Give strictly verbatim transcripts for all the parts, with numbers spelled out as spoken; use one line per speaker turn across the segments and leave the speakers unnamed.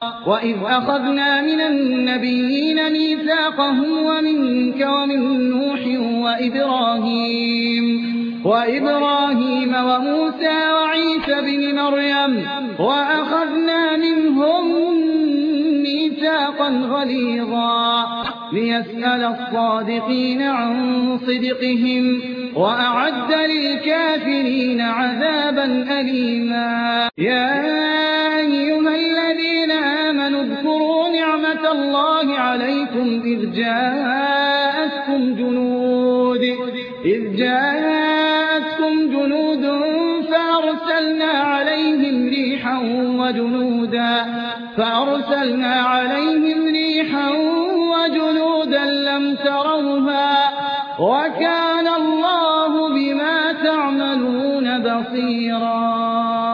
وإذ أخذنا من النبيين ميثاقهم ومنك ومن نوح وإبراهيم وإبراهيم وموسى وعيسى بن مريم وأخذنا منهم ميثاقا غليظا ليسأل الصادقين عن صدقهم وأعد للكافرين عذابا أليما. يا أيها الذين آمنوا اذكروا نعمة الله عليكم إذ جاءتكم جنود إذ جاءتكم جنود فأرسلنا عليهم ريحا وجنودا فأرسلنا عليهم ريحا وجنودا لم تروها وكان الله بما تعملون بصيرا.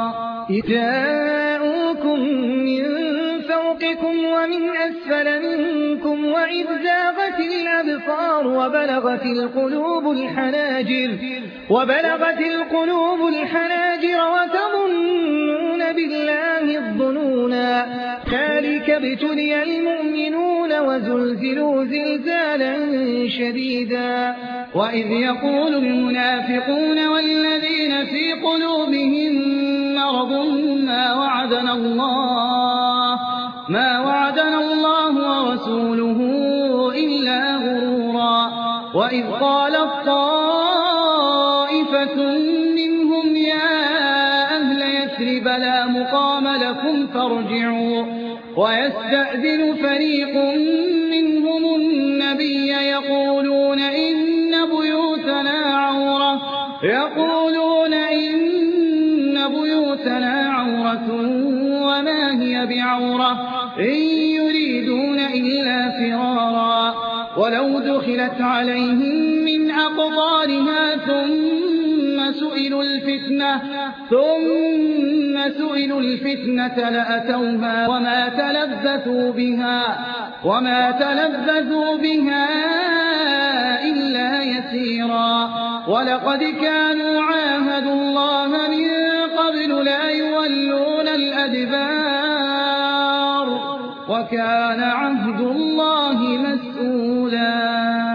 جاءوكم من فوقكم ومن أسفل منكم وإذ زاغت الأبصار وبلغت القلوب الحناجر وبلغت القلوب الحناجر وتظنون بالله الظنونا. ذلك ابتلي المؤمنون وزلزلوا زلزالا شديدا. وإذ يقول المنافقون والذين في قلوبهم مرض ما وعدنا الله ما وعدنا الله ورسوله إلا غرورا. وإذ قالت طائفة منهم يا أهل يثرب لا مقام لكم فارجعوا ويستأذن فريق منهم النبي يقولون إن بيوتنا عورة يقولون إن بيوتنا عورة وما هي بعورة إن يريدون إلا فرارا ولو دخلت عليهم من أقطارها ثم سئلوا الفتنة ثم سئلوا الفتنة لأتوها وما تلبثوا بها وما تلبثوا بها إلا يسيرا. ولقد كانوا عاهدوا الله من قبل لا يولون الأدبار وكان عهد الله مسؤولا.